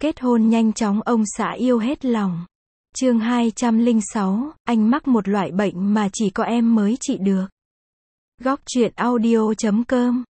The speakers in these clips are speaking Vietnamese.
Kết hôn nhanh chóng ông xã yêu hết lòng. Chương 206, anh mắc một loại bệnh mà chỉ có em mới trị được. Góc truyện audio.com.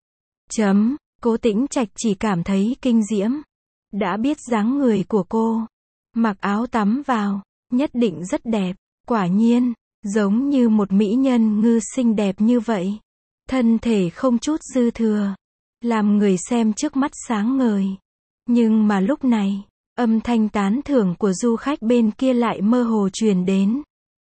Cố Tĩnh Trạch chỉ cảm thấy kinh diễm. Đã biết dáng người của cô, mặc áo tắm vào, nhất định rất đẹp. Quả nhiên, giống như một mỹ nhân ngư xinh đẹp như vậy. Thân thể không chút dư thừa, làm người xem trước mắt sáng ngời. Nhưng mà lúc này, âm thanh tán thưởng của du khách bên kia lại mơ hồ truyền đến.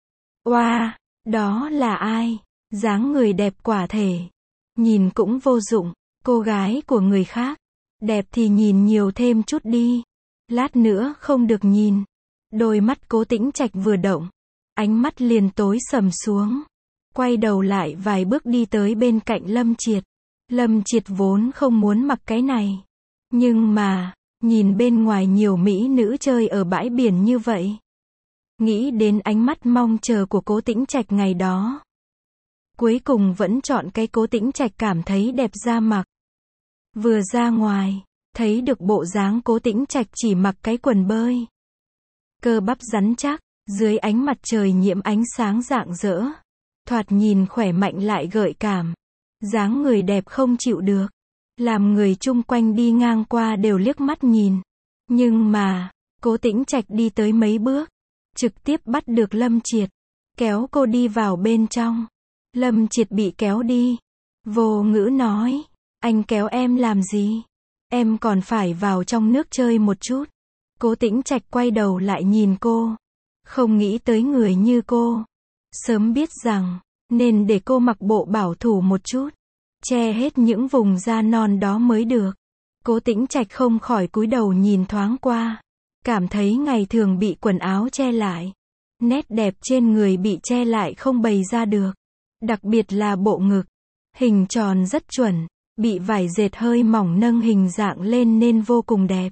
Oa, đó là ai? Dáng người đẹp quả thể. Nhìn cũng vô dụng, cô gái của người khác. Đẹp thì nhìn nhiều thêm chút đi. Lát nữa không được nhìn. Đôi mắt Cố Tĩnh Trạch vừa động, ánh mắt liền tối sầm xuống. Quay đầu lại vài bước đi tới bên cạnh Lâm Triệt. Lâm Triệt vốn không muốn mặc cái này. Nhưng mà, nhìn bên ngoài nhiều mỹ nữ chơi ở bãi biển như vậy. Nghĩ đến ánh mắt mong chờ của Cố Tĩnh Trạch ngày đó. Cuối cùng vẫn chọn cái Cố Tĩnh Trạch cảm thấy đẹp ra mặc. Vừa ra ngoài, thấy được bộ dáng Cố Tĩnh Trạch chỉ mặc cái quần bơi. Cơ bắp rắn chắc, dưới ánh mặt trời nhiễm ánh sáng rạng rỡ. Thoạt nhìn khỏe mạnh lại gợi cảm. Dáng người đẹp không chịu được. Làm người chung quanh đi ngang qua đều liếc mắt nhìn. Nhưng mà, Cố Tĩnh Trạch đi tới mấy bước, trực tiếp bắt được Lâm Triệt, kéo cô đi vào bên trong. Lâm Triệt bị kéo đi, vô ngữ nói, anh kéo em làm gì? Em còn phải vào trong nước chơi một chút. Cố Tĩnh Trạch quay đầu lại nhìn cô, không nghĩ tới người như cô. Sớm biết rằng, nên để cô mặc bộ bảo thủ một chút, che hết những vùng da non đó mới được. Cố Tĩnh Trạch không khỏi cúi đầu nhìn thoáng qua, cảm thấy ngày thường bị quần áo che lại, nét đẹp trên người bị che lại không bày ra được. Đặc biệt là bộ ngực, hình tròn rất chuẩn, bị vải dệt hơi mỏng nâng hình dạng lên nên vô cùng đẹp.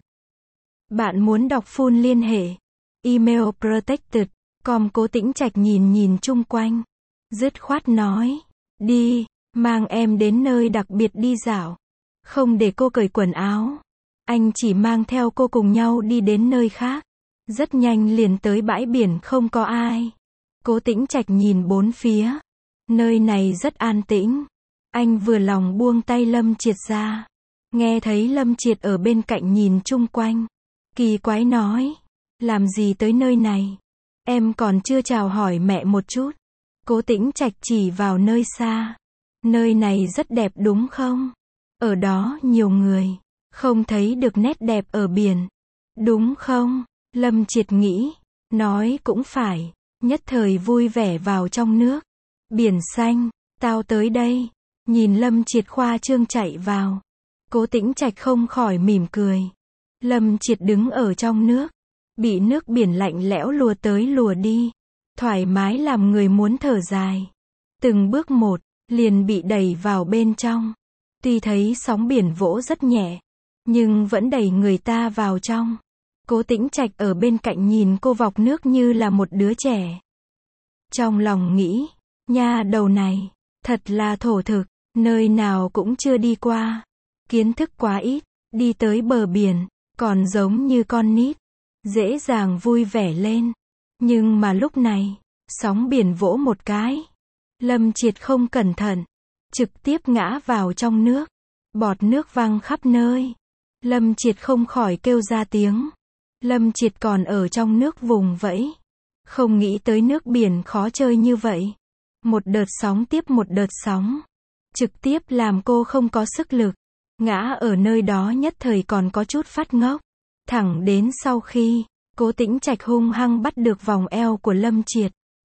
Bạn muốn đọc full liên hệ email protected.com. Cố Tĩnh Trạch nhìn chung quanh, dứt khoát nói, đi, mang em đến nơi đặc biệt đi dạo. Không để cô cởi quần áo. Anh chỉ mang theo cô cùng nhau đi đến nơi khác. Rất nhanh liền tới bãi biển không có ai. Cố Tĩnh Trạch nhìn bốn phía. Nơi này rất an tĩnh. Anh vừa lòng buông tay Lâm Triệt ra. Nghe thấy Lâm Triệt ở bên cạnh nhìn chung quanh. Kỳ quái nói, làm gì tới nơi này? Em còn chưa chào hỏi mẹ một chút. Cố Tĩnh Trạch chỉ vào nơi xa. Nơi này rất đẹp đúng không? Ở đó nhiều người, không thấy được nét đẹp ở biển. Đúng không? Lâm Triệt nghĩ, nói cũng phải, nhất thời vui vẻ vào trong nước. Biển xanh, tao tới đây. Nhìn Lâm Triệt khoa trương chạy vào. Cố Tĩnh Trạch không khỏi mỉm cười. Lâm Triệt đứng ở trong nước, bị nước biển lạnh lẽo lùa tới lùa đi. Thoải mái làm người muốn thở dài. Từng bước một, liền bị đẩy vào bên trong. Tuy thấy sóng biển vỗ rất nhẹ, nhưng vẫn đẩy người ta vào trong. Cố Tĩnh Trạch ở bên cạnh nhìn cô vọc nước như là một đứa trẻ. Trong lòng nghĩ, nha đầu này, thật là thổ thực, nơi nào cũng chưa đi qua. Kiến thức quá ít, đi tới bờ biển, còn giống như con nít, dễ dàng vui vẻ lên. Nhưng mà lúc này, sóng biển vỗ một cái. Lâm Triệt không cẩn thận, trực tiếp ngã vào trong nước. Bọt nước văng khắp nơi. Lâm Triệt không khỏi kêu ra tiếng. Lâm Triệt còn ở trong nước vùng vẫy. Không nghĩ tới nước biển khó chơi như vậy. Một đợt sóng tiếp một đợt sóng. Trực tiếp làm cô không có sức lực. Ngã ở nơi đó nhất thời còn có chút phát ngốc. Thẳng đến sau khi, Cố Tĩnh Trạch hung hăng bắt được vòng eo của Lâm Triệt.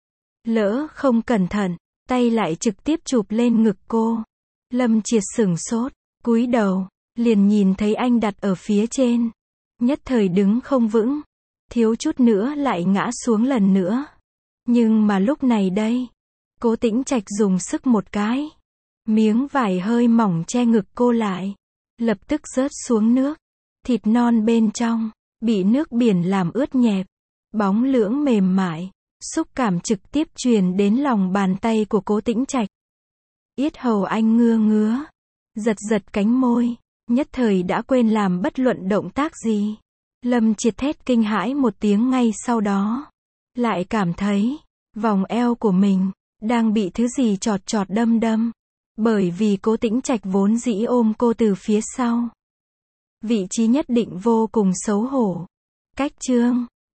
Lỡ không cẩn thận, tay lại trực tiếp chụp lên ngực cô. Lâm Triệt sửng sốt, cúi đầu, liền nhìn thấy anh đặt ở phía trên. Nhất thời đứng không vững, thiếu chút nữa lại ngã xuống lần nữa. Nhưng mà lúc này đây, Cố Tĩnh Trạch dùng sức một cái. Miếng vải hơi mỏng che ngực cô lại, lập tức rớt xuống nước. Thịt non bên trong, bị nước biển làm ướt nhẹp. Bóng lưỡng mềm mại, xúc cảm trực tiếp truyền đến lòng bàn tay của Cố Tĩnh Trạch. Yết hầu anh ngứa ngứa, giật cánh môi, nhất thời đã quên làm bất luận động tác gì. Lâm Triệt thét kinh hãi một tiếng ngay sau đó. Lại cảm thấy, vòng eo của mình, đang bị thứ gì chọt chọt đâm đâm. Bởi vì Cố Tĩnh Trạch vốn dĩ ôm cô từ phía sau. Vị trí nhất định vô cùng xấu hổ. Cách chương